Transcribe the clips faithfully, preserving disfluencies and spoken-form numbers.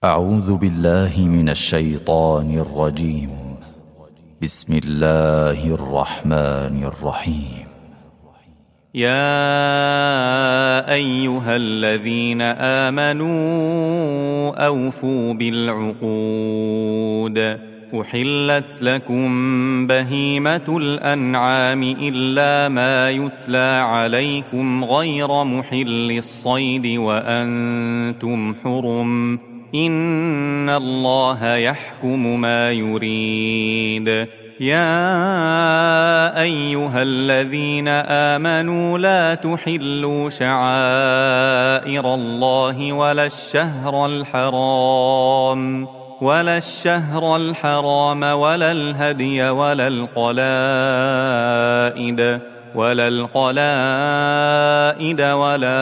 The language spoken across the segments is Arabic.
أعوذ بالله من الشيطان الرجيم. بسم الله الرحمن الرحيم. يا أيها الذين آمنوا أوفوا بالعقود. أحلت لكم بهيمة الأنعام إلا ما يتلى عليكم غير محل الصيد وأنتم حرم، إن الله يحكم ما يريد. يا أيها الذين آمنوا لا تحلوا شعائر الله ولا الشهر الحرام ولا الشهر الحرام ولا الهدي ولا القلائد ولا القلائد ولا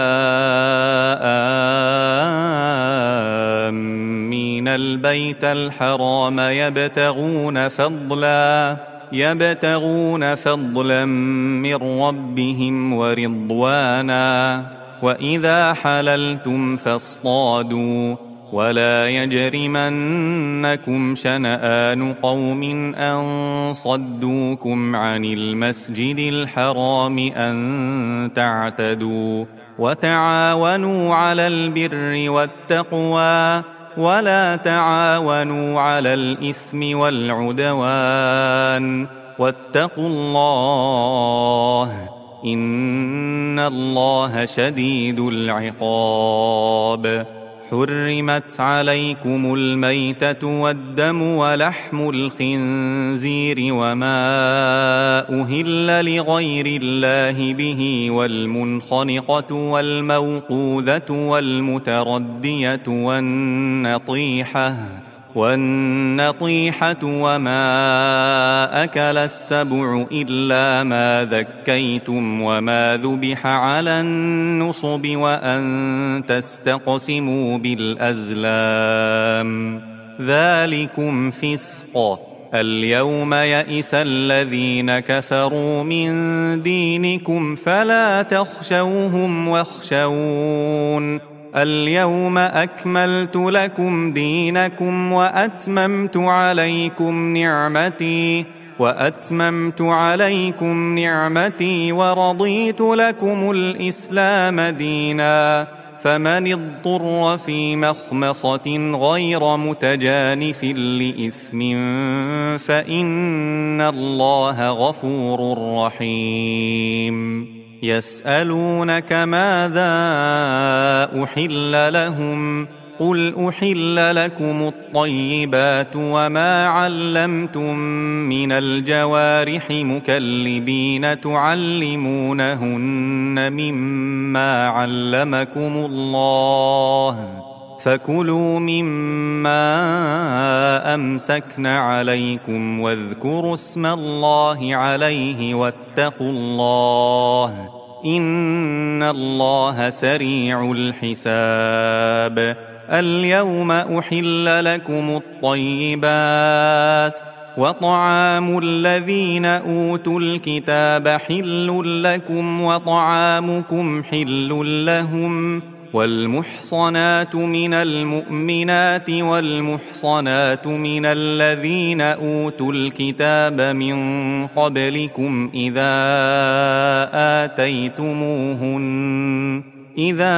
آمين البيت الحرام يبتغون فضلا يبتغون فضلا من ربهم ورضوانا. وإذا حللتم فاصطادوا ولا يجرمنكم شنآن قوم أن صدوكم عن المسجد الحرام أن تعتدوا. وتعاونوا على البر والتقوى ولا تعاونوا على الإثم والعدوان، واتقوا الله إن الله شديد العقاب. حرمت عليكم الميتة والدم ولحم الخنزير وما أهل لغير الله به والمنخنقة والموقوذة والمتردية والنطيحة والنطيحة وما أكل السبع إلا ما ذكيتم وما ذبح على النصب وأن تستقسموا بالأزلام، ذلكم فسق. اليوم يئس الذين كفروا من دينكم فلا تخشوهم واخشون. اليوم أكملت لكم دينكم وأتممت عليكم نعمتي وأتممت عليكم نعمتي ورضيت لكم الإسلام دينا. فمن اضطر في مخمصة غير متجانف لإثم فإن الله غفور رحيم. يسألونك ماذا أحل لهم قل أحل لكم الطيبات وما علمتم من الجوارح مكلبين تعلمونهن مما علمكم الله، فكلوا مما أمسكن عليكم واذكروا اسم الله عليه واتقوا الله إن الله سريع الحساب. اليوم أحل لكم الطيبات وطعام الذين أوتوا الكتاب حل لكم وطعامكم حل لهم. والمحصنات من المؤمنات والمحصنات من الذين أوتوا الكتاب من قبلكم إذا آتيتموهن إذا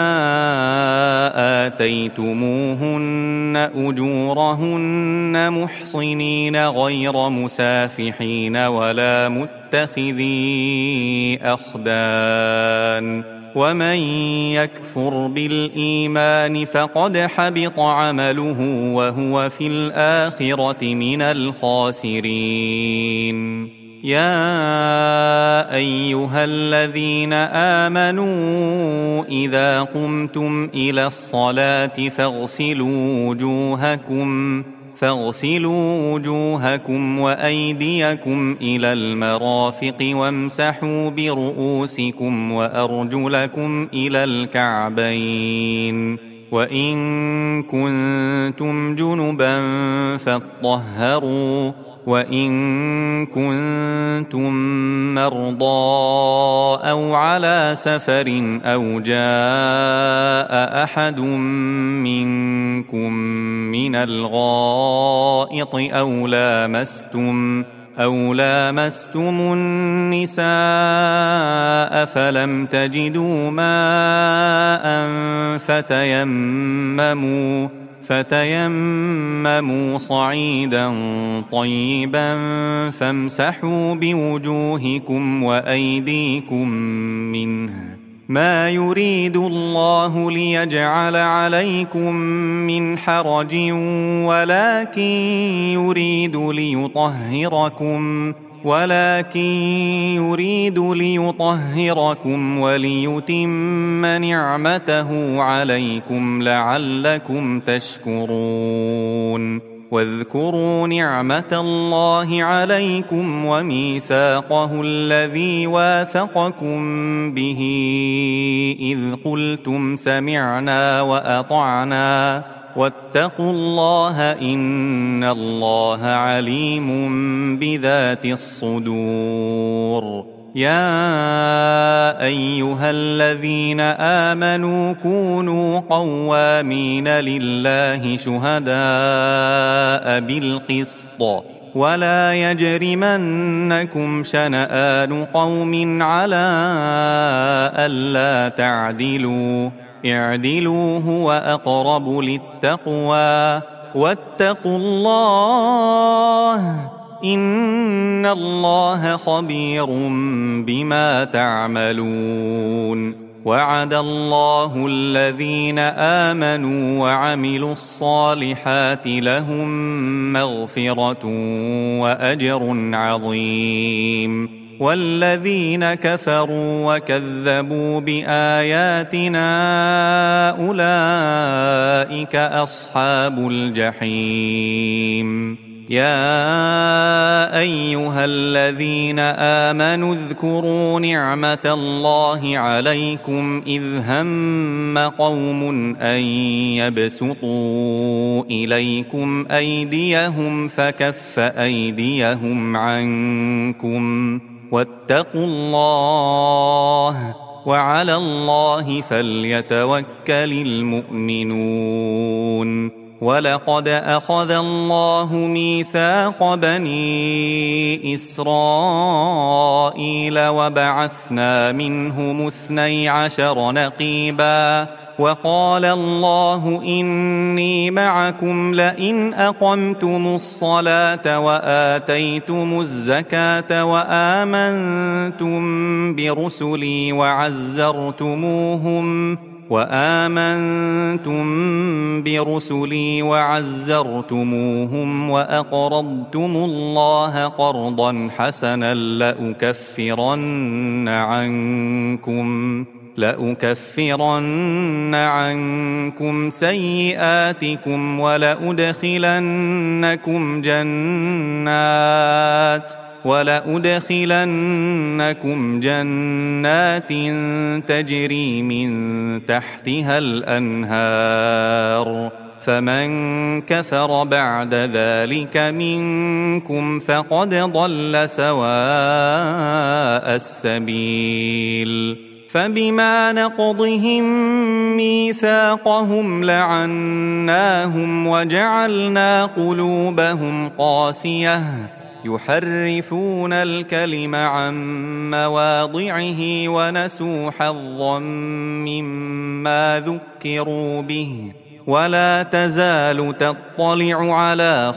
آتيتموهن أجورهن محصنين غير مسافحين ولا متخذي أخدان. ومن يكفر بالإيمان فقد حبط عمله وهو في الآخرة من الخاسرين. يا أيها الذين آمنوا إذا قمتم إلى الصلاة فاغسلوا وجوهكم فاغسلوا وجوهكم وأيديكم إلى المرافق وامسحوا برؤوسكم وأرجلكم إلى الكعبين. وإن كنتم جنبا فاطهروا وإن كنتم مرضى أو على سفر أو جاء أحد منكم من الغائط أو لامستم أو لامستم النساء فلم تجدوا ماء فتيمموا فتيمموا صعيدا طيبا فامسحوا بوجوهكم وأيديكم منه ما يريد الله ليجعل عليكم من حرج ولكن يريد ليطهركم ولكن يريد ليطهركم وليتم نعمته عليكم لعلكم تشكرون واذكروا نعمة الله عليكم وميثاقه الذي واثقكم به إذ قلتم سمعنا وأطعنا واتقوا الله إن الله عليم بذات الصدور يا أيها الذين آمنوا كونوا قوامين لله شهداء بالقسط ولا يجرمنكم شنآن قوم على ألا تعدلوا اعدلوا هو أقرب للتقوى واتقوا الله إن الله خبير بما تعملون وعد الله الذين آمنوا وعملوا الصالحات لهم مغفرة وأجر عظيم والذين كفروا وكذبوا بآياتنا أولئك أصحاب الجحيم يا أيها الذين آمنوا اذكروا نعمة الله عليكم إذ هم قوم أن يبسطوا إليكم أيديهم فكف أيديهم عنكم واتقوا الله وعلى الله فليتوكل المؤمنون ولقد أخذ الله ميثاق بني إسرائيل وبعثنا منهم اثني عشر نقيبا وقال الله إني معكم لئن أقمتم الصلاة وآتيتم الزكاة وآمنتم برسلي وعزرتموهم وآمنتم برسلي وعزرتموهم وأقرضتم الله قرضا حسنا لأكفرن عنكم لأكفرن عنكم سيئاتكم ولأدخلنكم جنات ولأدخلنكم جنات تجري من تحتها الأنهار فمن كفر بعد ذلك منكم فقد ضل سواء السبيل فبما نقضهم ميثاقهم لعناهم وجعلنا قلوبهم قاسية يحرفون الكلم عن مواضعه ونسوا حظا مما ذكروا به ولا تزال تطلع على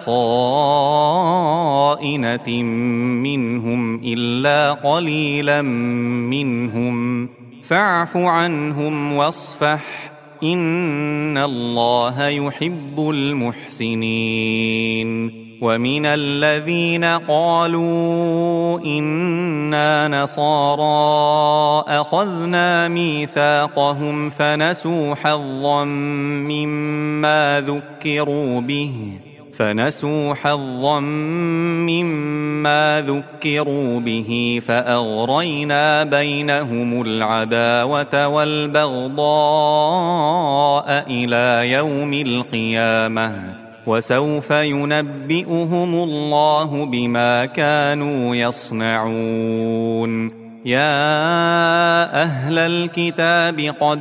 خائنة منهم إلا قليلا منهم فاعف عنهم واصفح إن الله يحب المحسنين ومن الذين قالوا إنا نصارى أخذنا ميثاقهم فنسوا حظا مما ذكروا به فنسوا حظا مما ذكروا به فأغرينا بينهم العداوة والبغضاء إلى يوم القيامة وسوف ينبئهم الله بما كانوا يصنعون. يا أهل الكتاب قد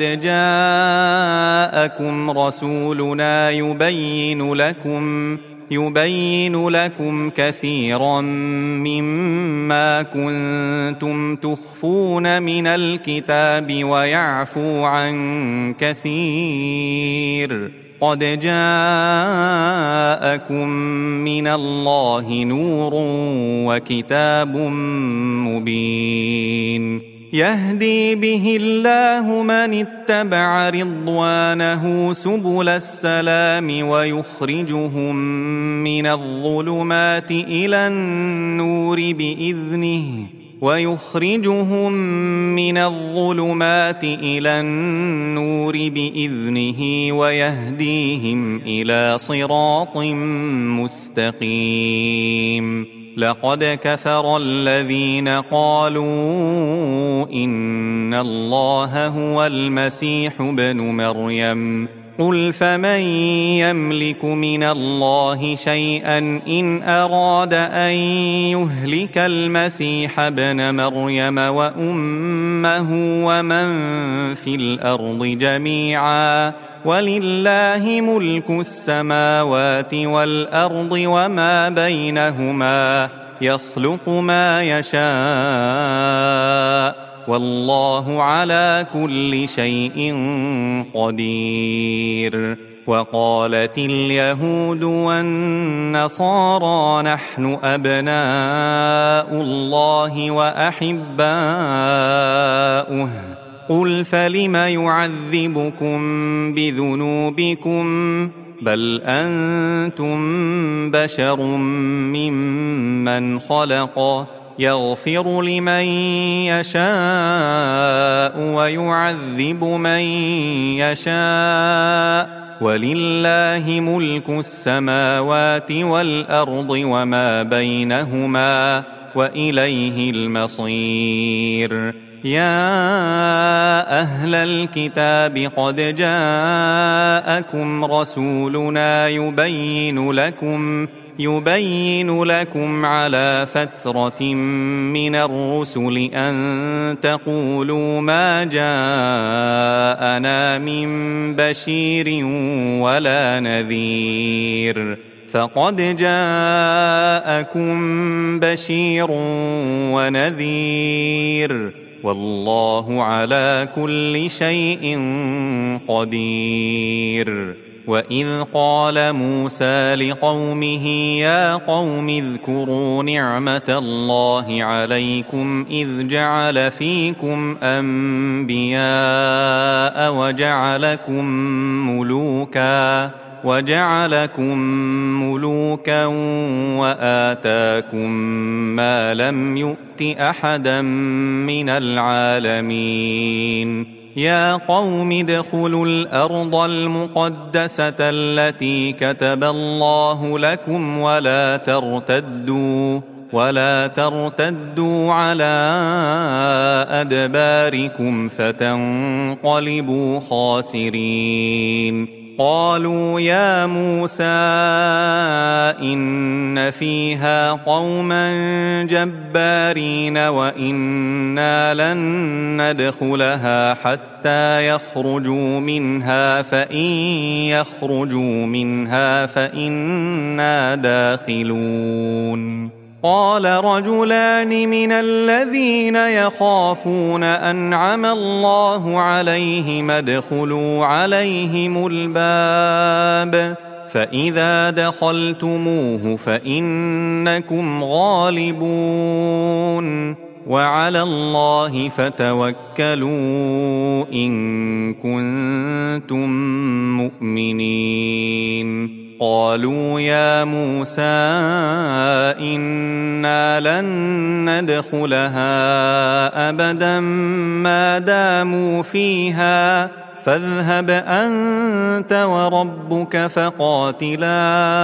جاءكم رسولنا يبين لكم يبين لكم كثيرا مما كنتم تخفون من الكتاب ويعفو عن كثير. قد جاءكم من الله نور وكتاب مبين يهدي به الله من اتبع رضوانه سبل السلام ويخرجهم من الظلمات إلى النور بإذنه ويخرجهم من الظلمات إلى النور بإذنه ويهديهم إلى صراط مستقيم. لقد كفر الذين قالوا إن الله هو المسيح ابن مريم قل فمن يملك من الله شيئا إن أراد أن يهلك المسيح ابن مريم وأمه ومن في الأرض جميعا ولله ملك السماوات والأرض وما بينهما يخلق ما يشاء والله على كل شيء قدير. وقالت اليهود والنصارى نحن أبناء الله وأحباؤه قل فلم يعذبكم بذنوبكم بل أنتم بشر ممن خلق يغفر لمن يشاء ويعذب من يشاء ولله ملك السماوات والأرض وما بينهما وإليه المصير. يا أهل الكتاب قد جاءكم رسولنا يبين لكم يبين لكم على فترة من الرسل أن تقولوا ما جاءنا من بشير ولا نذير فقد جاءكم بشير ونذير والله على كل شيء قدير. وإذ قال موسى لقومه يا قوم اذكروا نعمة الله عليكم إذ جعل فيكم أنبياء وجعلكم ملوكا وجعلكم ملوكا وآتاكم ما لم يؤت أحدا من العالمين. يا قوم ادخلوا الأرض المقدسة التي كتب الله لكم ولا ترتدوا ولا ترتدوا على أدباركم فتنقلبوا خاسرين. قالوا يا موسى إن فيها قوما جبارين وإنا لن ندخلها حتى يخرجوا منها فإن يخرجوا منها فإنا داخلون. قال رجلان من الذين يخافون أنعم الله عليهم ادخلوا عليهم الباب فإذا دخلتموه فإنكم غالبون وعلى الله فتوكلوا إن كنتم مؤمنين. قالوا يا موسى إنا لن ندخلها أبدا ما داموا فيها فاذهب أنت وربك فقاتلا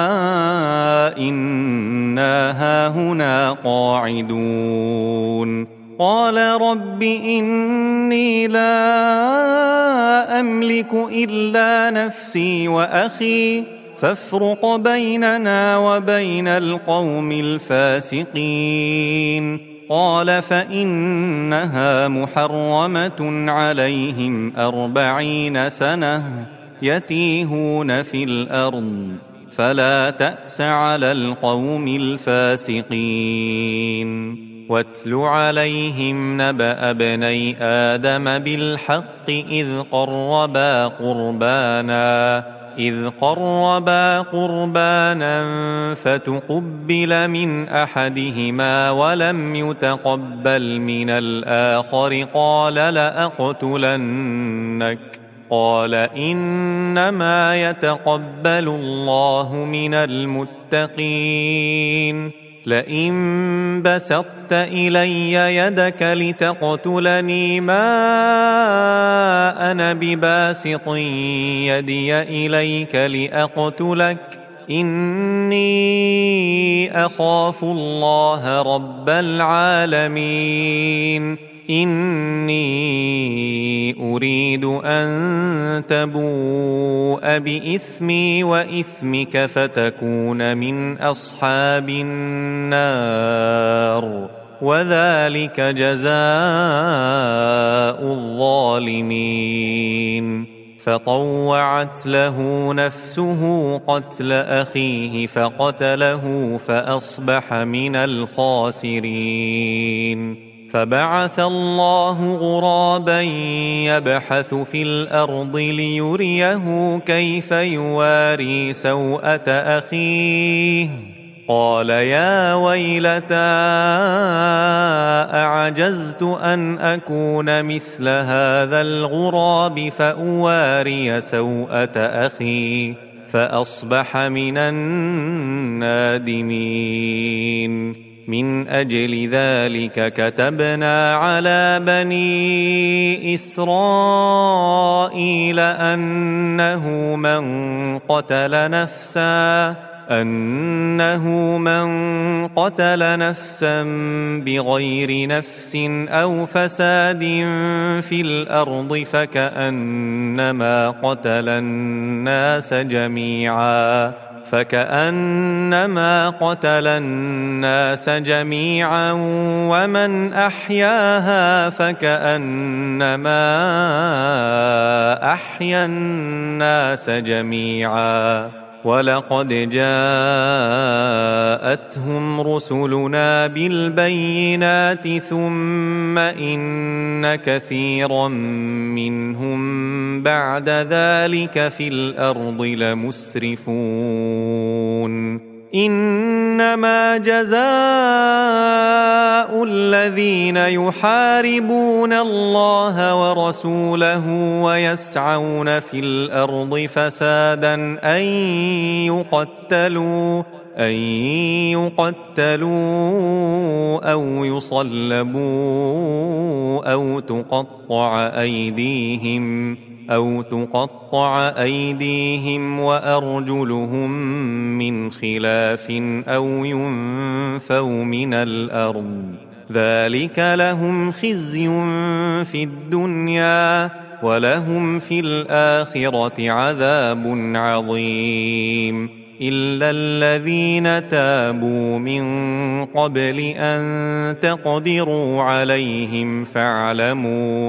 إنا هاهنا قاعدون. قال رب إني لا أملك إلا نفسي وأخي فافرق بيننا وبين القوم الفاسقين. قال فإنها محرمة عليهم أربعين سنة يتيهون في الأرض فلا تأس على القوم الفاسقين. واتل عليهم نبأ ابني آدم بالحق إذ قربا قربانا إذ قربا قربانا فتقبل من أحدهما ولم يتقبل من الآخر قال لأقتلنك قال إنما يتقبل الله من المتقين. لئن بسطت إلي يدك لتقتلني ما أنا بباسط يدي إليك لأقتلك إني أخاف الله رب العالمين. إني أريد أن تبوء بإثمي وإثمك فتكون من أصحاب النار وذلك جزاء الظالمين. فطوعت له نفسه قتل أخيه فقتله فأصبح من الخاسرين. فبعث الله غرابا يبحث في الأرض ليريه كيف يواري سوءة أخيه قال يا ويلتى أعجزت أن أكون مثل هذا الغراب فأواري سوءة أخي فأصبح من النادمين. من أجل ذلك كتبنا على بني إسرائيل أنه من قتل نفسا أنه من قتل نفسا بغير نفس أو فساد في الأرض فكأنما قتل الناس جميعا فكأنما قتل الناس جميعا ومن أحياها فكأنما أحيا الناس جميعا. ولقد جاءتهم رسلنا بالبينات ثم إن كثيرا منهم بعد ذلك في الأرض لمسرفون. إنما جزاء الذين يحاربون الله ورسوله ويسعون في الأرض فسادا أن يقتلوا أن يقتلوا أو يصلبوا أو تقطع أيديهم أو تقطع أيديهم وأرجلهم من خلاف أو ينفوا من الأرض ذلك لهم خزي في الدنيا ولهم في الآخرة عذاب عظيم. إلا الذين تابوا من قبل أن تقدروا عليهم فاعلموا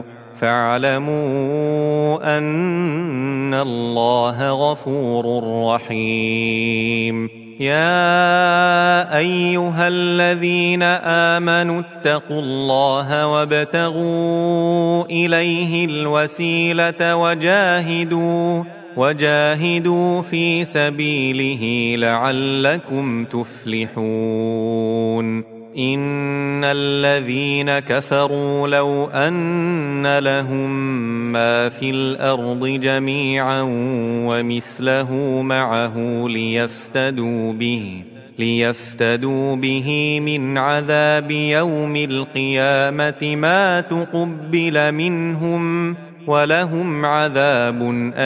فاعلموا أن الله غفور رحيم. يا أيها الذين آمنوا اتقوا الله وابتغوا إليه الوسيلة وجاهدوا وجاهدوا في سبيله لعلكم تفلحون. إن الذين كفروا لو أن لهم ما في الأرض جميعا ومثله معه ليفتدوا به ليفتدوا به من عذاب يوم القيامة ما تقبل منهم ولهم عذاب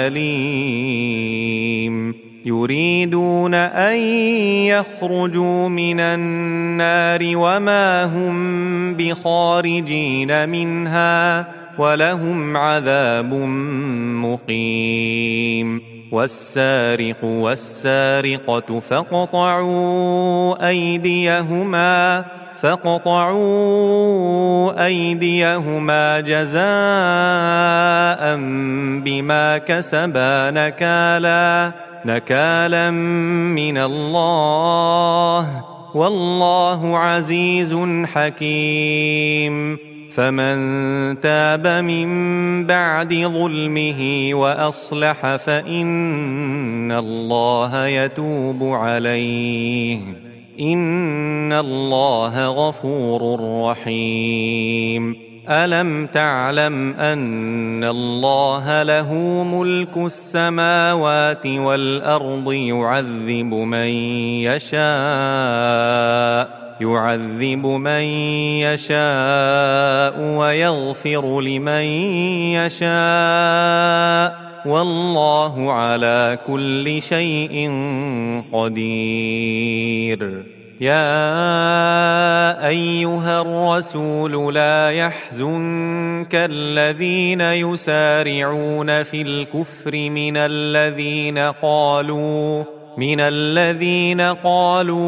أليم. يريدون أن يخرجوا من النار وما هم بخارجين منها ولهم عذاب مقيم. والسارق والسارقة فاقطعوا أيديهما فاقطعوا أيديهما جزاء بما كسبا نكالا نكالا من الله والله عزيز حكيم. فمن تاب من بعد ظلمه وأصلح فإن الله يتوب عليه إن الله غفور رحيم. ألم تعلم أن الله له ملك السماوات والأرض يعذب من يشاء يعذب من يشاء ويغفر لمن يشاء والله على كل شيء قدير. يا أيها الرسول لا يحزنك الذين يسارعون في الكفر من الذين قالوا من الذين قالوا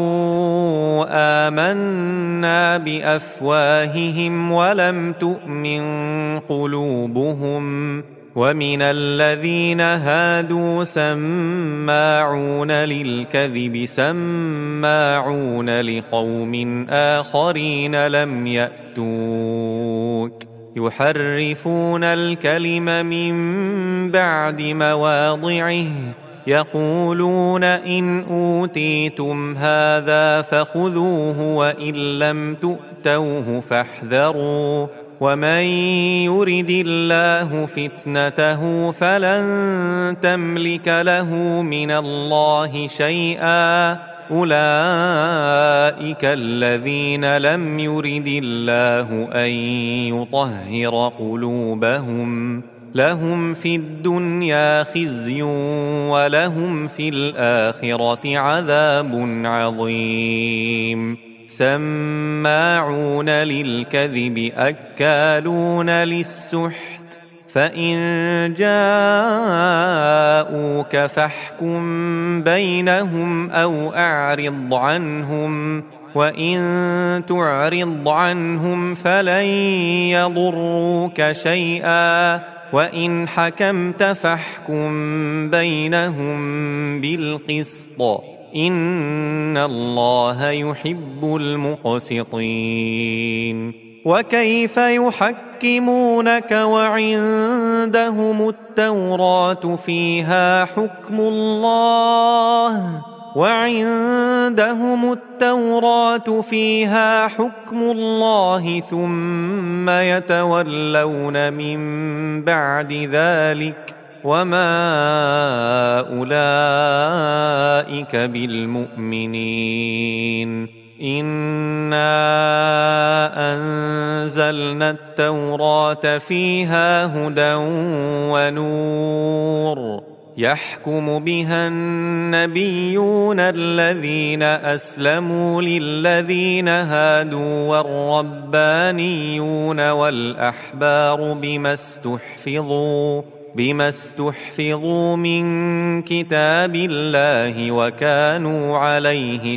آمنا بأفواههم ولم تؤمن قلوبهم ومن الذين هادوا سماعون للكذب سماعون لقوم آخرين لم يأتوك يحرفون الكلم من بعد مواضعه يقولون إن أوتيتم هذا فخذوه وإن لم تؤتوه فاحذروا ومن يرد الله فتنته فلن تملك له من الله شيئا أولئك الذين لم يرد الله أن يطهر قلوبهم لهم في الدنيا خزي ولهم في الآخرة عذاب عظيم. سماعون للكذب أكالون للسحت فإن جاءوك فاحكم بينهم أو أعرض عنهم وإن تعرض عنهم فلن يضروك شيئا وإن حكمت فاحكم بينهم بالقسط إن الله يحب المقسطين. وكيف يحكمونك وعندهم التوراة فيها حكم الله وعندهم التوراة فيها حكم الله ثم يتولون من بعد ذلك وما أولئك بالمؤمنين. إنا أنزلنا التوراة فيها هدى ونور يحكم بها النبيون الذين أسلموا للذين هادوا والربانيون والأحبار بما استحفظوا بما استحفظوا من كتاب الله وكانوا عليه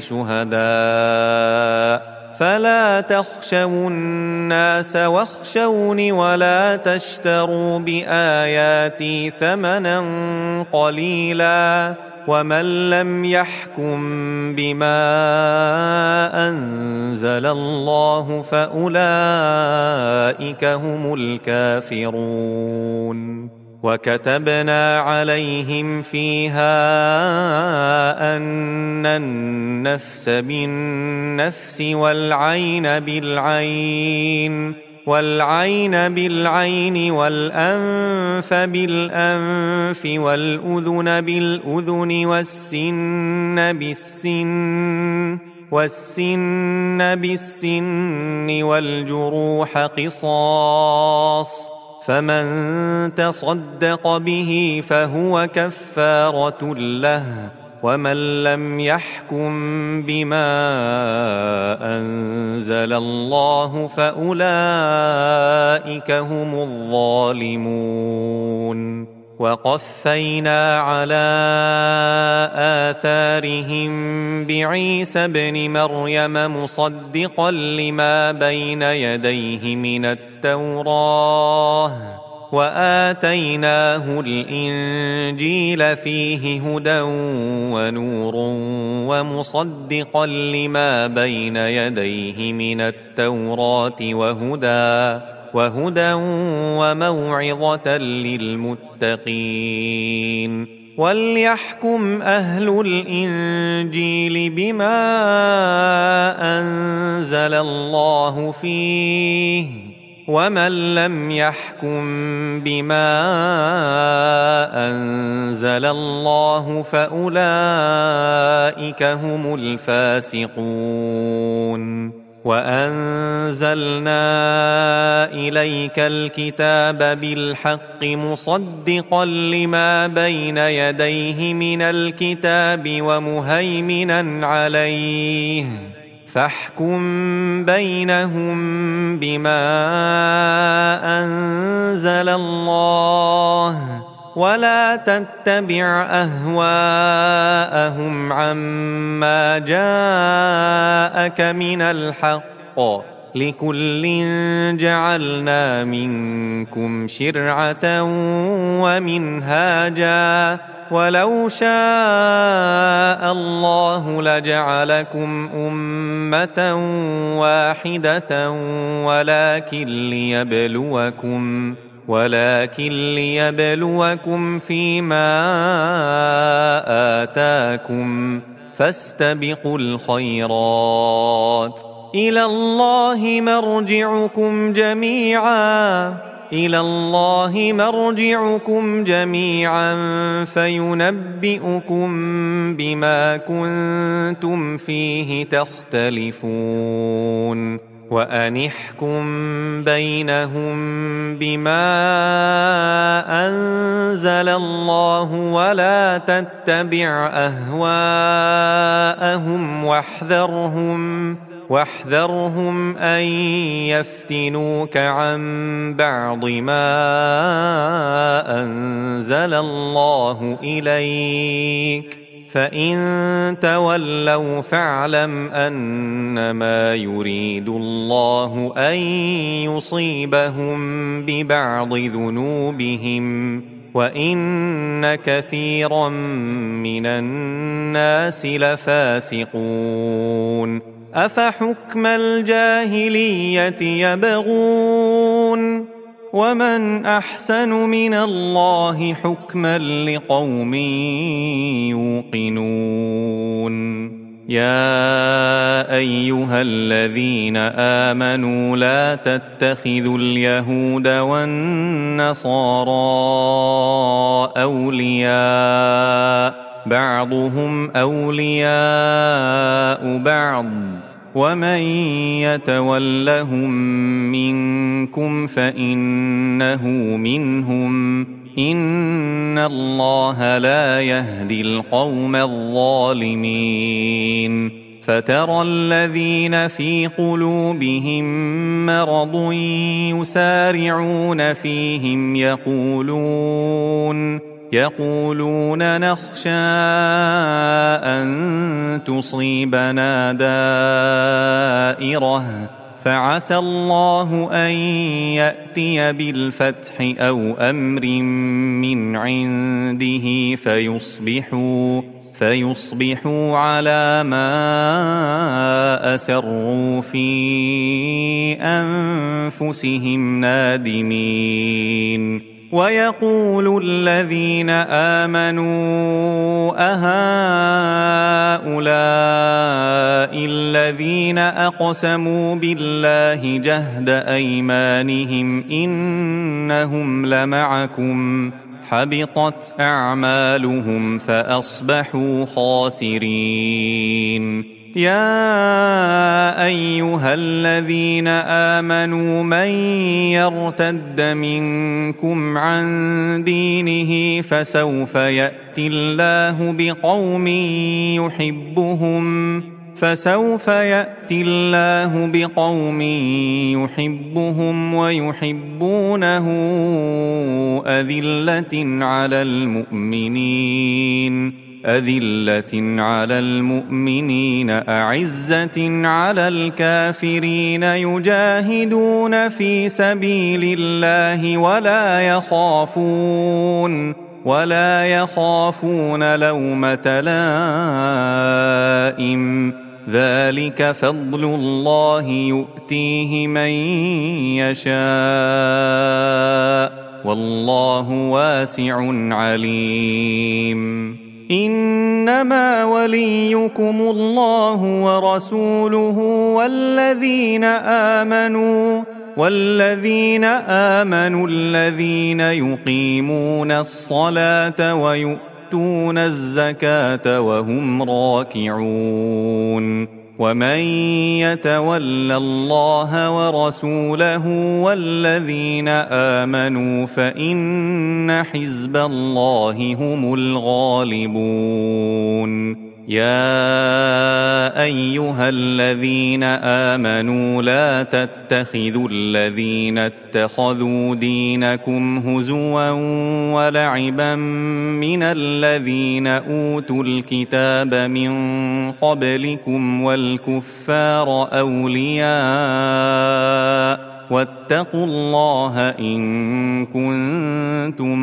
شهداء فلا تخشوا الناس واخشوني ولا تشتروا بآياتي ثمنا قليلا ومن لم يحكم بما أنزل الله فأولئك هم الكافرون. وكتبنا عليهم فيها أن النفس بالنفس والعين بالعين والعين بالعين والأنف بالأنف والأذن بالأذن والسن بالسن والسن بالسن والجروح قصاص فمن تصدق به فهو كفارة له ومن لم يحكم بما أنزل الله فأولئك هم الظالمون. وقفينا على آثارهم بعيسى ابن مريم مصدقا لما بين يديه من التوراة وآتيناه الإنجيل فيه هدى ونور ومصدقا لما بين يديه من التوراة وهدى وهدى وموعظة للمتقين وليحكم أهل الإنجيل بما أنزل الله فيه ومن لم يحكم بما أنزل الله فأولئك هم الفاسقون وأنزلنا إليك الكتاب بالحق مصدقا لما بين يديه من الكتاب ومهيمنا عليه فاحكم بينهم بما أنزل الله ولا تتبع أهواءهم عما جاءك من الحق لكل جعلنا منكم شرعة ومنهاجا ولو شاء الله لجعلكم أمة واحدة ولكن ليبلوكم ولكن ليبلوكم فيما آتاكم فاستبقوا الخيرات إلى الله مرجعكم جميعا إلى الله مرجعكم جميعا فينبئكم بما كنتم فيه تختلفون وأن احكم بينهم بما أنزل الله ولا تتبع أهواءهم واحذرهم واحذرهم أن يفتنوك عن بعض ما أنزل الله إليك فإن تولوا فاعلم أنما يريد الله أن يصيبهم ببعض ذنوبهم وإن كثيرا من الناس لفاسقون أفحكم الجاهلية يبغون ومن أحسن من الله حكما لقوم يوقنون يا أيها الذين آمنوا لا تتخذوا اليهود والنصارى أولياء بعضهم أولياء بعض ومن يتولهم منكم فإنه منهم إن الله لا يهدي القوم الظالمين فترى الذين في قلوبهم مرض يسارعون فيهم يقولون يقولون نخشى أن تصيبنا دائرة فعسى الله أن يأتي بالفتح أو أمر من عنده فيصبحوا فيصبحوا على ما أسروا في أنفسهم نادمين ويقول الذين آمنوا أهؤلاء الذين أقسموا بالله جهد أيمانهم إنهم لمعكم حبطت أعمالهم فأصبحوا خاسرين يا أيها الذين آمنوا من يرتد منكم عن دينه فسوف يأتي الله بقوم يحبهم فسوف يأتي الله بقوم يحبهم ويحبونه أذلة على المؤمنين أذلة على المؤمنين أعزة على الكافرين يجاهدون في سبيل الله ولا يخافون ولا يخافون لومة لائم ذلك فضل الله يؤتيه من يشاء والله واسع عليم إنما وليكم الله ورسوله والذين آمنوا والذين آمنوا الذين يقيمون الصلاة ويؤتون الزكاة وهم راكعون ومن يتول الله ورسوله والذين آمنوا فإن حزب الله هم الغالبون يا أيها الذين آمنوا لا تتخذوا الذين اتخذوا دينكم هزوا ولعبا من الذين أوتوا الكتاب من قبلكم والكفار أولياء واتقوا الله إن كنتم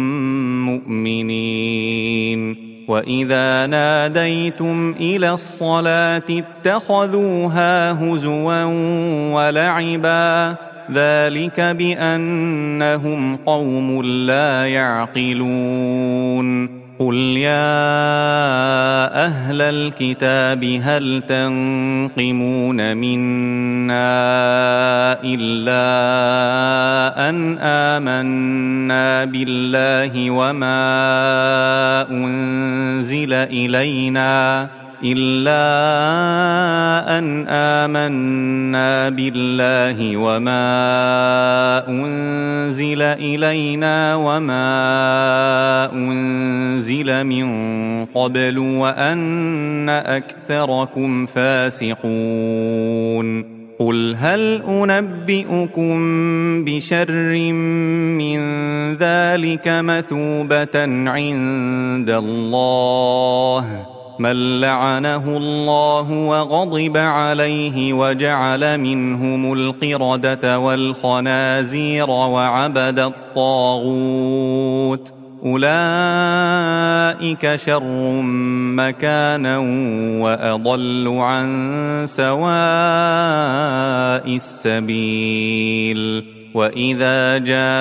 مؤمنين وإذا ناديتم إلى الصلاة اتخذوها هزوا ولعبا ذلك بأنهم قوم لا يعقلون قل يا أهل الكتاب هل تنقمون منا إلا أن آمنا بالله وما أنزل إلينا إلا أن آمنا بالله وما أنزل إلينا وما أنزل من قبل وأن أكثركم فاسقون قل هل أنبئكم بشر من ذلك مثوبة عند الله من لعنه الله وغضب عليه وجعل منهم القردة والخنازير وعبد الطاغوت أولئك شر مكانا وأضل عن سواء السبيل وإذا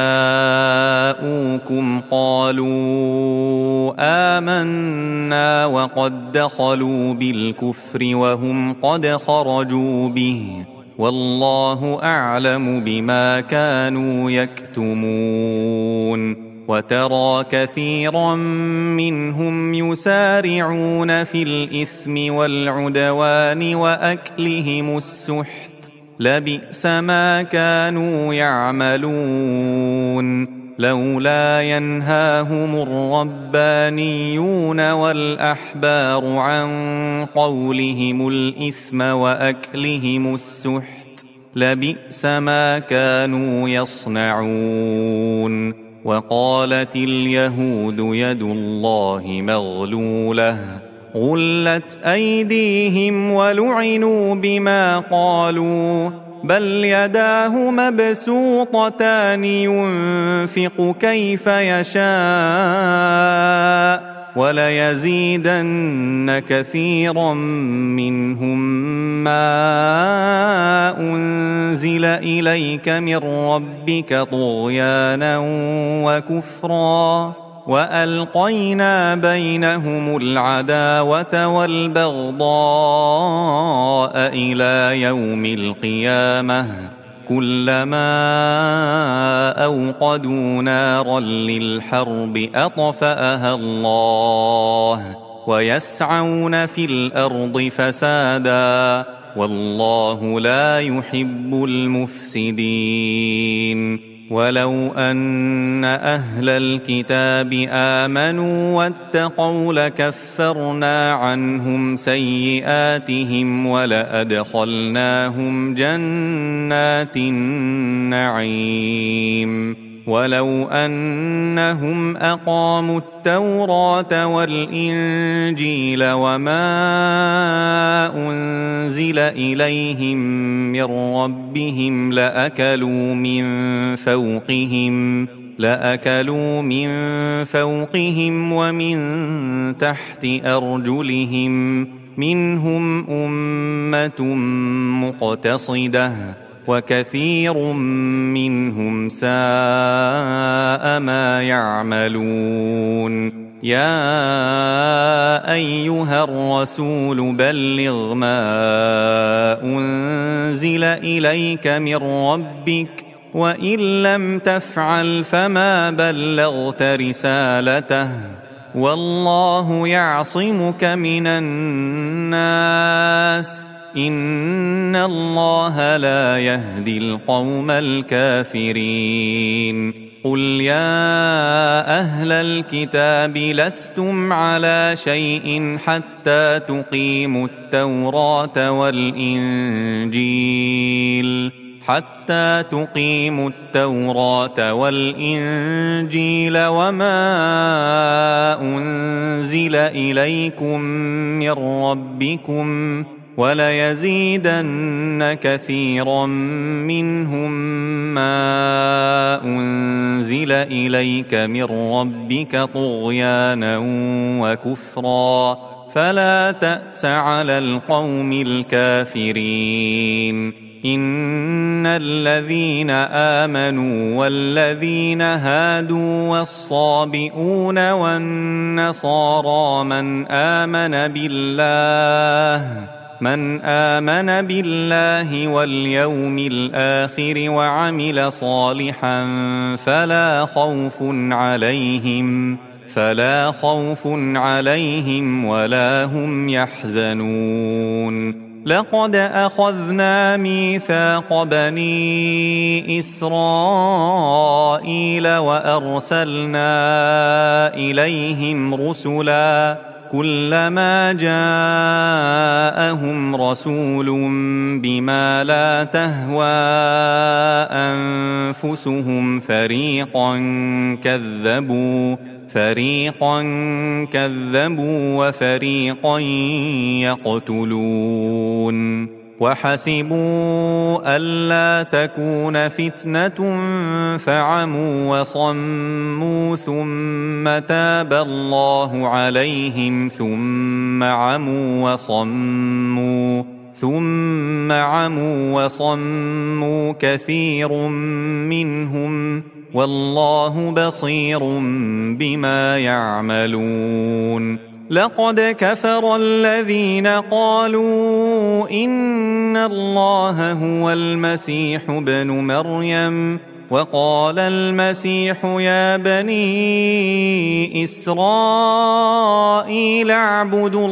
جاءوكم قالوا آمنا وقد دخلوا بالكفر وهم قد خرجوا به والله أعلم بما كانوا يكتمون وترى كثيرا منهم يسارعون في الإثم والعدوان وأكلهم السحت لبئس ما كانوا يعملون لولا ينهاهم الربانيون والأحبار عن قولهم الإثم وأكلهم السحت لبئس ما كانوا يصنعون وقالت اليهود يد الله مغلولة غلت أيديهم ولعنوا بما قالوا بل يداه مبسوطتان ينفق كيف يشاء وليزيدن كثيرا منهم ما أنزل إليك من ربك طغيانا وكفرا وألقينا بينهم العداوة والبغضاء إلى يوم القيامة كلما أوقدوا نارا للحرب أطفأها الله ويسعون في الأرض فسادا والله لا يحب المفسدين ولو أن أهل الكتاب آمنوا واتقوا لكفرنا عنهم سيئاتهم ولأدخلناهم جنات النعيم ولو أنهم أقاموا التوراة والإنجيل وما أنزل إليهم من ربهم لأكلوا من فوقهم لأكلوا من فوقهم ومن تحت أرجلهم منهم أمة مقتصدة وكثير منهم ساء ما يعملون يا أيها الرسول بلغ ما أنزل إليك من ربك وإن لم تفعل فما بلغت رسالته والله يعصمك من الناس إن الله لا يهدي القوم الكافرين قل يا أهل الكتاب لستم على شيء حتى تقيموا التوراة والإنجيل حتى تقيموا التوراة والإنجيل وما أنزل إليكم من ربكم وليزيدن كثيرا منهم ما أنزل إليك من ربك طغيانا وكفرا فلا تأس على القوم الكافرين إن الذين آمنوا والذين هادوا والصابئون والنصارى من آمن بالله من آمن بالله واليوم الآخر وعمل صالحا فلا خوف عليهم فلا خوف عليهم ولا هم يحزنون لقد أخذنا ميثاق بني إسرائيل وأرسلنا إليهم رسلا كلما جاءهم رسول بما لا تهوى أنفسهم فريقا كذبوا فريقا كذبوا وفريقا يقتلون وحسبوا ألا تكون فتنة فعموا وصموا ثم تاب الله عليهم ثم عموا وصموا ثم عموا وصموا كثير منهم والله بصير بما يعملون لقد كفر الذين قالوا إن الله هو المسيح ابن مريم وقال المسيح يا بني إسرائيل اعبدوا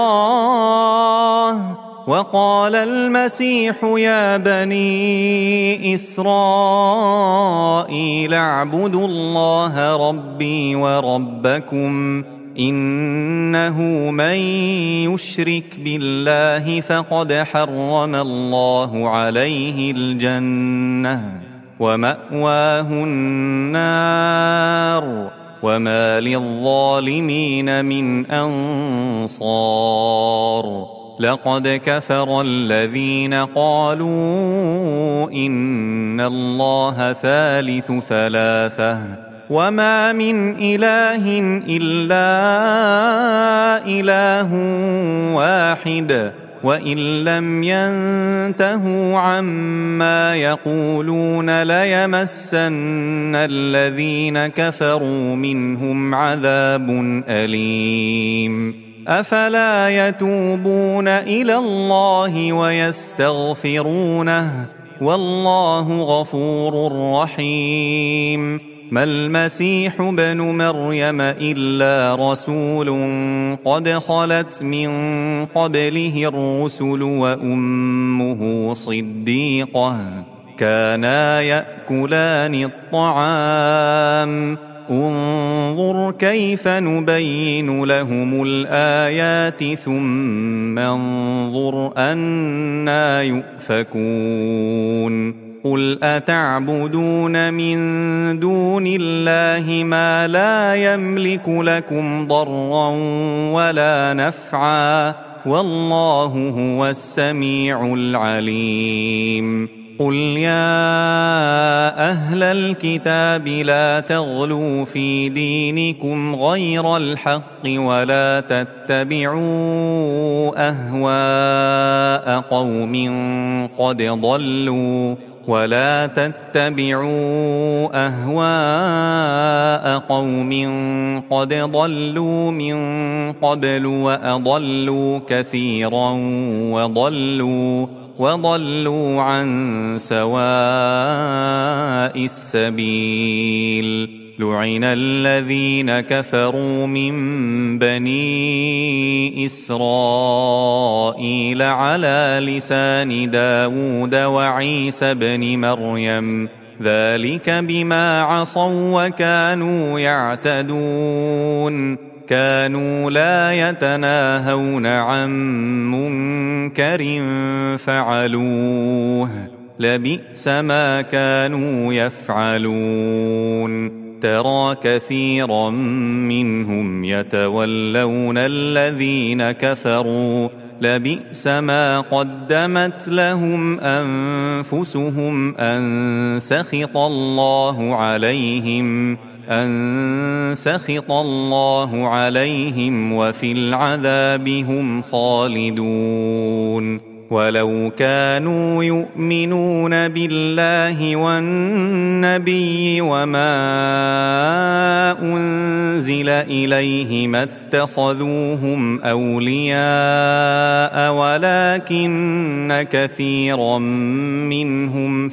الله وقال المسيح يا بني إسرائيل اعبدوا الله ربي وربكم إنه من يشرك بالله فقد حرم الله عليه الجنة ومأواه النار وما للظالمين من أنصار لقد كفر الذين قالوا إن الله ثالث ثلاثة وما من إله إلا إله واحد وإن لم ينتهوا عما يقولون ليمسن الذين كفروا منهم عذاب أليم أفلا يتوبون إلى الله ويستغفرونه والله غفور رحيم ما المسيح ابن مريم إلا رسول قد خلت من قبله الرسل وأمه صديقة كانا يأكلان الطعام انظر كيف نبين لهم الآيات ثم انظر أنى يؤفكون قل أتعبدون من دون الله ما لا يملك لكم ضرا ولا نفعا والله هو السميع العليم قل يا أهل الكتاب لا تغلوا في دينكم غير الحق ولا تتبعوا أهواء قوم قد ضلوا ولا تتبعوا أهواء قوم قد ضلوا من قبل وأضلوا كثيرا وضلوا وضلوا عن سواء السبيل لعن الذين كفروا من بني إسرائيل على لسان داود وعيسى بن مريم ذلك بما عصوا وكانوا يعتدون كانوا لا يتناهون عن منكر فعلوه لبئس ما كانوا يفعلون ترى كثيرا منهم يتولون الذين كفروا لبئس ما قدمت لهم أنفسهم أن سخط الله عليهم أن سخط الله عليهم وفي العذاب هم خالدون ولو كانوا يؤمنون بالله والنبي وما أنزل إليه ما اتخذوهم أولياء ولكن كثيرا منهم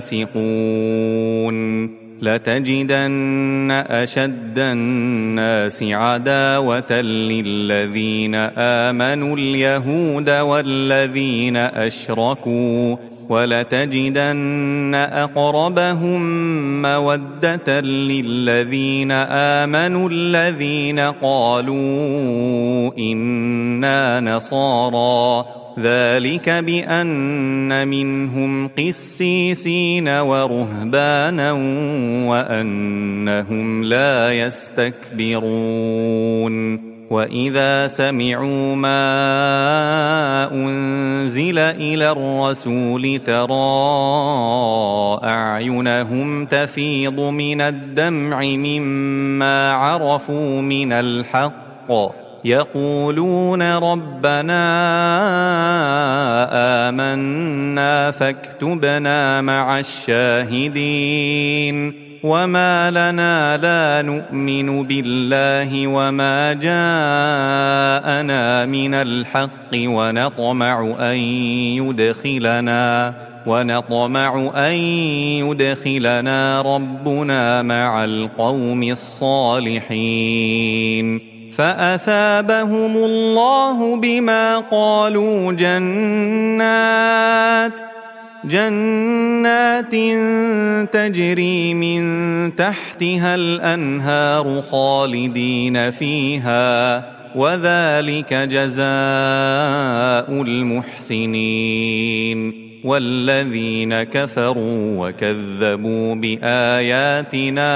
فاسقون لتجدن أشد الناس عداوة للذين آمنوا اليهود والذين أشركوا ولتجدن أقربهم مودة للذين آمنوا الذين قالوا إنا نصارى ذلك بأن منهم قسيسين ورهبانا وأنهم لا يستكبرون وإذا سمعوا ما أنزل إلى الرسول ترى أعينهم تفيض من الدمع مما عرفوا من الحق يقولون ربنا آمنا فاكتبنا مع الشاهدين وما لنا لا نؤمن بالله وما جاءنا من الحق ونطمع أن يدخلنا ونطمع أن يدخلنا ربنا مع القوم الصالحين فأثابهم الله بما قالوا جنات جنات تجري من تحتها الأنهار خالدين فيها وذلك جزاء المحسنين والذين كفروا وكذبوا بآياتنا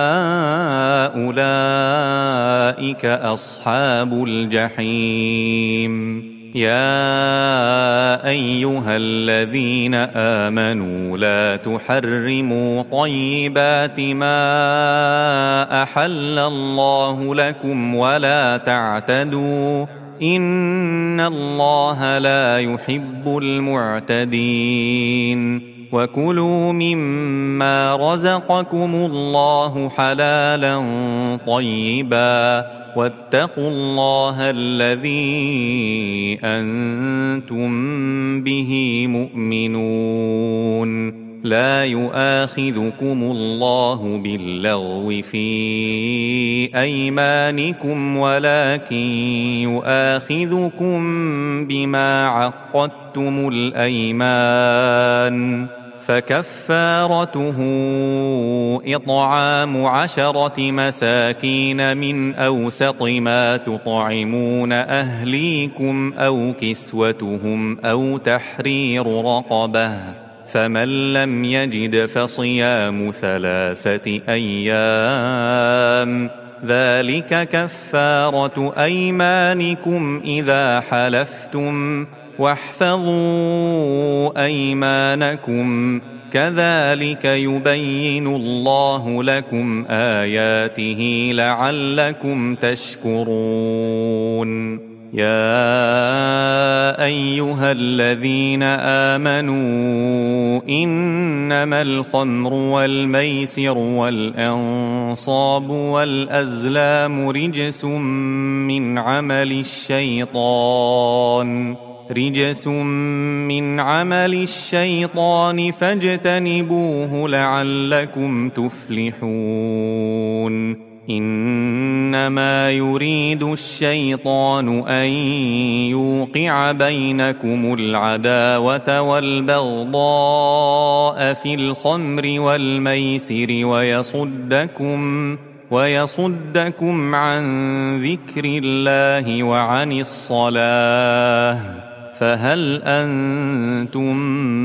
أولئك أصحاب الجحيم يا أيها الذين آمنوا لا تحرموا طيبات ما أحل الله لكم ولا تعتدوا إن الله لا يحب المعتدين وكلوا مما رزقكم الله حلالا طيبا واتقوا الله الذي أنتم به مؤمنون لا يؤاخذكم الله باللغو في أيمانكم ولكن يؤاخذكم بما عقدتم الأيمان فكفارته إطعام عشرة مساكين من أوسط ما تطعمون أهليكم أو كسوتهم أو تحرير رقبة، فمن لم يجد فصيام ثلاثة أيام، ذلك كفارة أيمانكم إذا حلفتم، واحفظوا أيمانكم، كذلك يبين الله لكم آياته لعلكم تشكرون. يا أيها الذين آمنوا إنما الخمر والميسر والأنصاب والأزلام رجس من عمل الشيطان رجس من عمل الشيطان فاجتنبوه لعلكم تفلحون. إنما يريد الشيطان أن يوقع بينكم العداوة والبغضاء في الخمر والميسر ويصدكم ويصدكم عن ذكر الله وعن الصلاة، فهل أنتم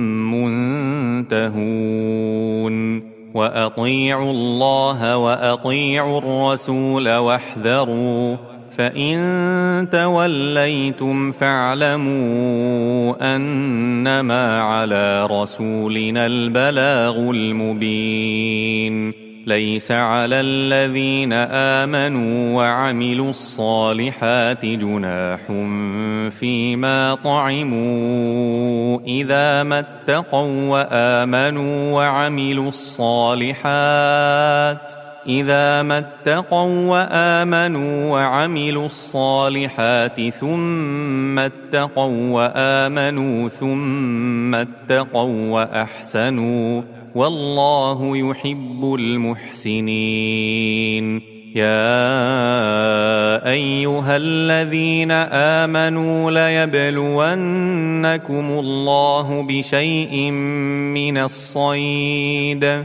منتهون؟ وأطيعوا الله وأطيعوا الرسول واحذروا، فإن توليتم فاعلموا أنما على رسولنا البلاغ المبين. ليس على الذين آمنوا وعملوا الصالحات جناح فيما طعموا إذا ما اتقوا وآمنوا وعملوا الصالحات إذا ما اتقوا وآمنوا وعملوا الصالحات ثم اتقوا وآمنوا ثم اتقوا وأحسنوا، والله يحب المحسنين. يا أيها الذين آمنوا ليبلونكم الله بشيء من الصيد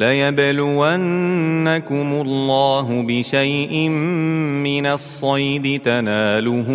ليبلونكم الله بشيء من الصيد تناله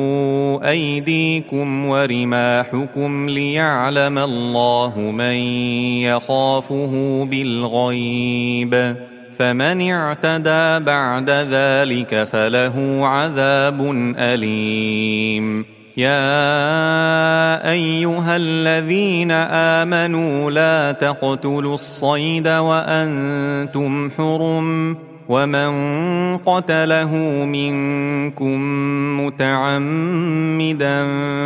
أيديكم ورماحكم ليعلم الله من يخافه بالغيب، فمن اعتدى بعد ذلك فله عذاب أليم. يا أيها الذين آمنوا لا تقتلوا الصيد وأنتم حرم، ومن قتله منكم متعمدا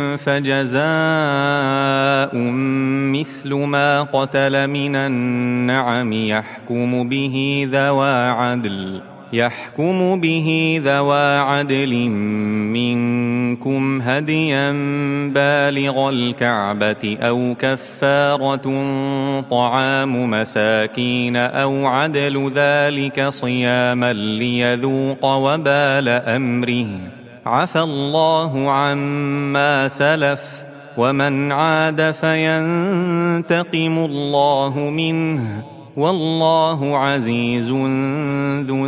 فجزاء مثل ما قتل من النعم يحكم به ذوى عدل يحكم به ذوى عدل منكم هديا بالغ الكعبة أو كفارة طعام مساكين أو عدل ذلك صياما ليذوق وبال أمره، عفى الله عما سلف، ومن عاد فينتقم الله منه، والله عزيز ذو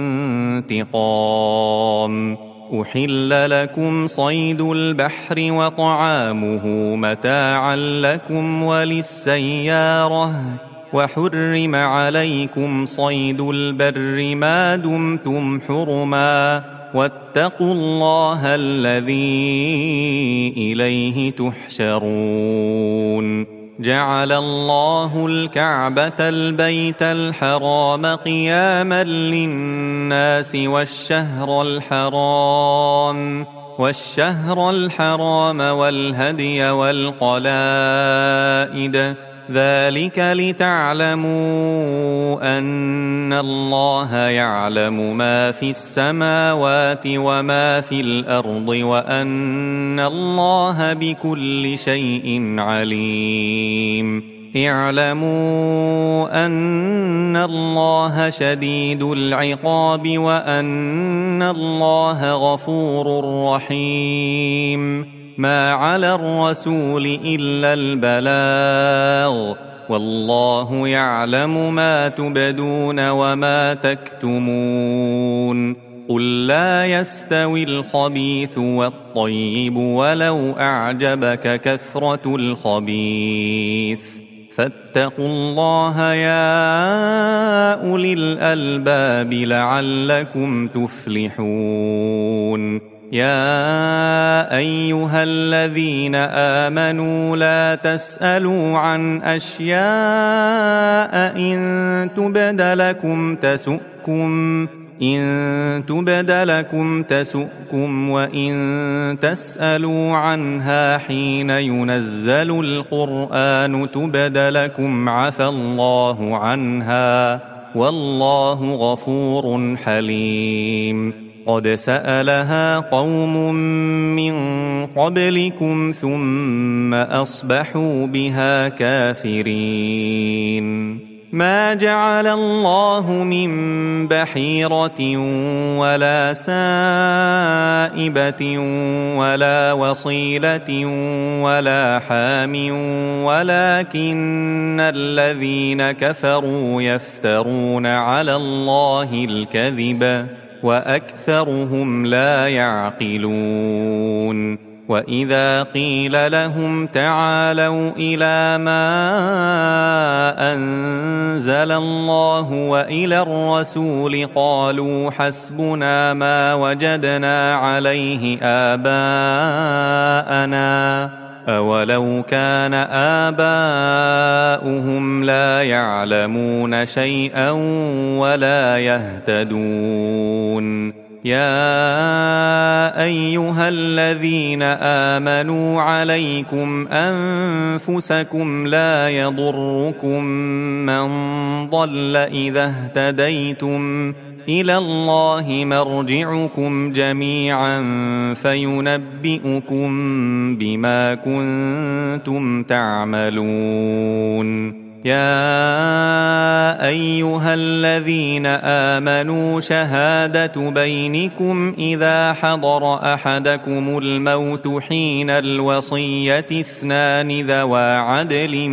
انتقام. أحل لكم صيد البحر وطعامه متاعا لكم وللسيارة، وحرم عليكم صيد البر ما دمتم حرما، واتقوا الله الذي إليه تحشرون. جعل الله الكعبة البيت الحرام قياما للناس والشهر الحرام والشهر الحرام والهدي والقلائد، ذلك لتعلموا أن الله يعلم ما في السماوات وما في الأرض، وأن الله بكل شيء عليم. اعلموا أن الله شديد العقاب وأن الله غفور رحيم. ما على الرسول إلا البلاغ، والله يعلم ما تبدون وما تكتمون قل لا يستوي الخبيث والطيب ولو أعجبك كثرة الخبيث فاتقوا الله يا أولي الألباب لعلكم تفلحون يا أيها الذين آمنوا لا تسألوا عن أشياء إن تبد لكم تسؤكم إن تبد لكم تسؤكم وإن تسألوا عنها حين ينزل القرآن تبد لكم عفى الله عنها والله غفور حليم قد سألها قوم من قبلكم ثم أصبحوا بها كافرين ما جعل الله من بحيرة ولا سائبة ولا وصيلة ولا حام ولكن الذين كفروا يفترون على الله الكذب وأكثرهم لا يعقلون وإذا قيل لهم تعالوا إلى ما أنزل الله وإلى الرسول قالوا حسبنا ما وجدنا عليه آباءنا أولو كان آباؤهم لا يعلمون شيئا ولا يهتدون يا أيها الذين آمنوا عليكم أنفسكم لا يضركم من ضل إذا اهتديتم إلى الله مرجعكم جميعا فينبئكم بما كنتم تعملون يا أيها الذين آمنوا شهادة بينكم إذا حضر أحدكم الموت حين الوصية اثنان ذوى عدل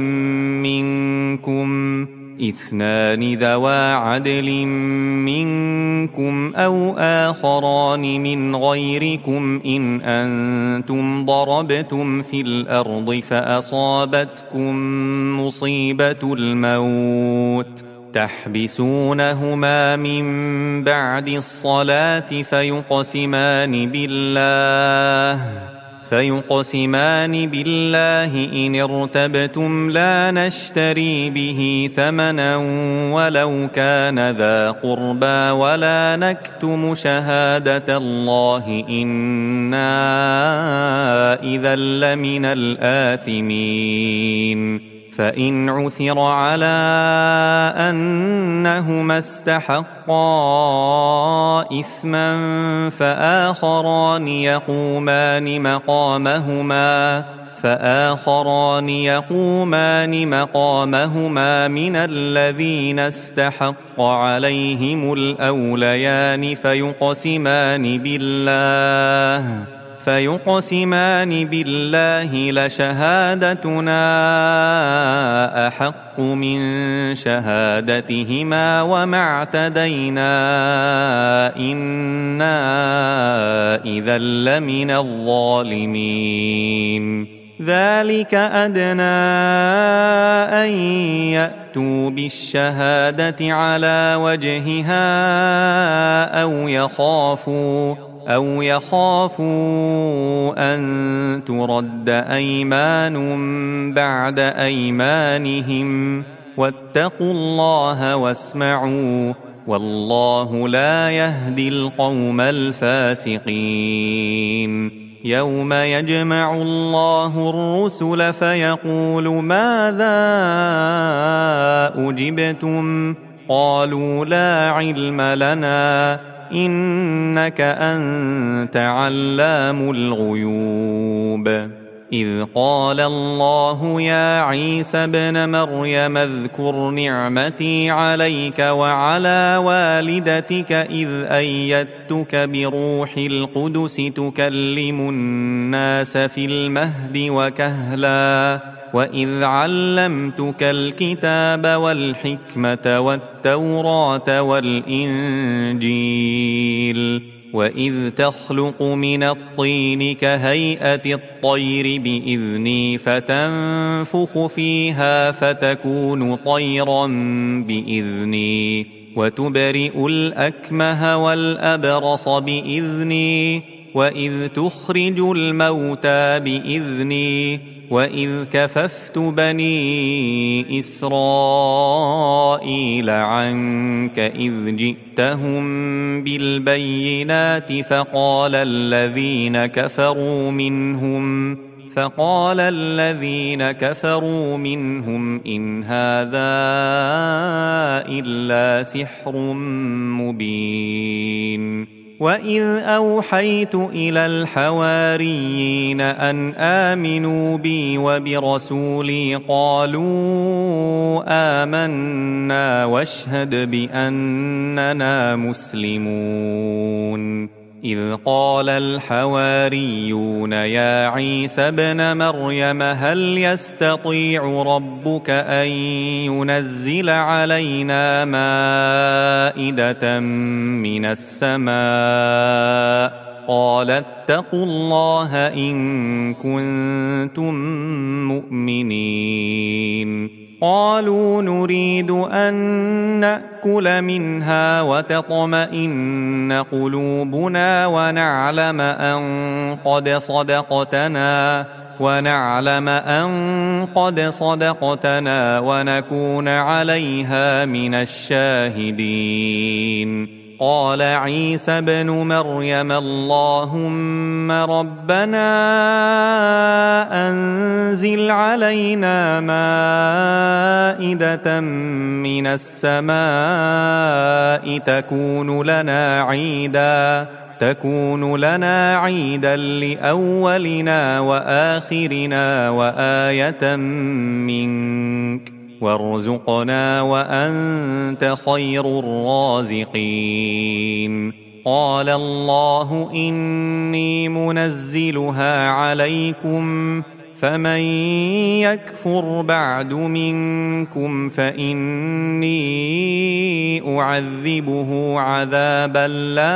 منكم اثنان ذوى عدل منكم أو آخران من غيركم إن أنتم ضربتم في الأرض فأصابتكم مصيبة الموت تحبسونهما من بعد الصلاة فيقسمان بالله فيقسمان بالله إن ارتبتم لا نشتري به ثمنا ولو كان ذا قربى ولا نكتم شهادة الله إنا إذا لمن الآثمين فإن عثر على أنهما استحقا إثما فآخران يقومان مقامهما فآخران يقومان مقامهما من الذين استحق عليهم الأوليان فيقسمان بالله فيقسمان بالله لشهادتنا أحق من شهادتهما وما اعتدينا إنا إذا لمن الظالمين ذلك أدنى أن يأتوا بالشهادة على وجهها أو يخافوا أو يخافوا أن ترد أيمان بعد أيمانهم واتقوا الله واسمعوا والله لا يهدي القوم الفاسقين يوم يجمع الله الرسل فيقول ماذا أجبتم قالوا لا علم لنا إنك أنت علام الغيوب إذ قال الله يا عيسى ابن مريم اذكر نعمتي عليك وعلى والدتك إذ أيدتك بروح القدس تكلم الناس في المهد وكهلا وإذ علمتك الكتاب والحكمة والتوراة والإنجيل وإذ تخلق من الطين كهيئة الطير بإذني فتنفخ فيها فتكون طيرا بإذني وتبرئ الأكمه والأبرص بإذني وإذ تخرج الموتى بإذني وإذ كففت بني إسرائيل عنك إذ جئتهم بالبينات فقال الذين كفروا منهم فقال الذين كفروا منهم إن هذا إلا سحر مبين وإذ أوحيت إلى الحواريين أن آمنوا بي وبرسولي قالوا آمنا واشهد بأننا مسلمون إذ قال الحواريون يا عيسى ابن مريم هل يستطيع ربك أن ينزل علينا مائدة من السماء قال اتقوا الله إن كنتم مؤمنين قالوا نريد أن نأكل منها وتطمئن قلوبنا ونعلم أن قد صدقتنا ونعلم أن قد صدقتنا ونكون عليها من الشاهدين قال عيسى ابن مريم اللهم ربنا أنزل علينا مائدة من السماء تكون لنا عيدا تكون لنا عيدا لأولنا وآخرنا وآية منك وارزقنا وأنت خير الرازقين قال الله إني منزلها عليكم فمن يكفر بعد منكم فإني أعذبه عذابا لا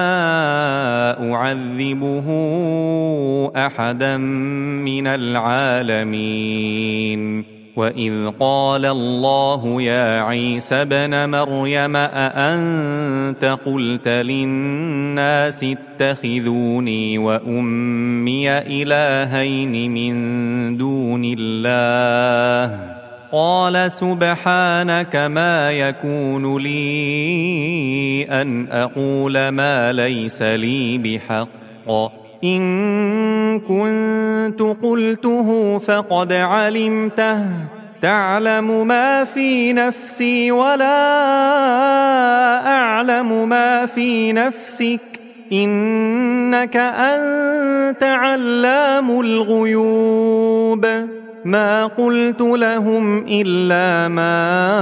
أعذبه أحدا من العالمين وإذ قال الله يا عيسى ابن مريم أأنت قلت للناس اتخذوني وأمي إلهين من دون الله قال سبحانك ما يكون لي أن أقول ما ليس لي بحق إن كنت قلته فقد علمته تعلم ما في نفسي ولا أعلم ما في نفسك إنك أنت علام الغيوب ما قلت لهم إلا ما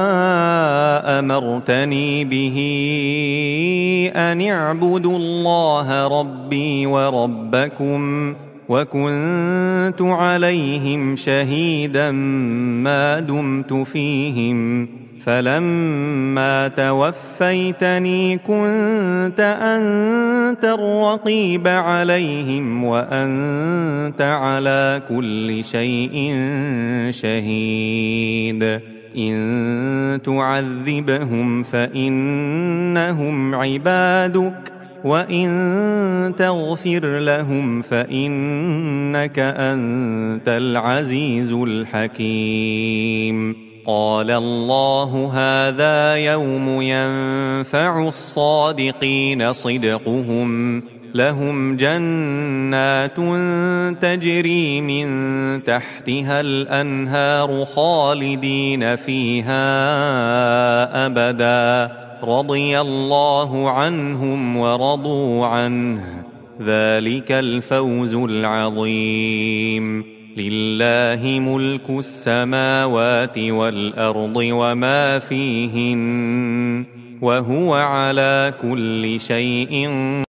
أمرتني به أن اعبدوا الله ربي وربكم وكنت عليهم شهيدا ما دمت فيهم فلما توفيتني كنت أنت الرقيب عليهم وأنت على كل شيء شهيد إن تعذبهم فإنهم عبادك وإن تغفر لهم فإنك أنت العزيز الحكيم قال الله هذا يوم ينفع الصادقين صدقهم لهم جنات تجري من تحتها الأنهار خالدين فيها أبدا رضي الله عنهم ورضوا عنه ذلك الفوز العظيم لله ملك السماوات والأرض وما فيهن وهو على كل شيء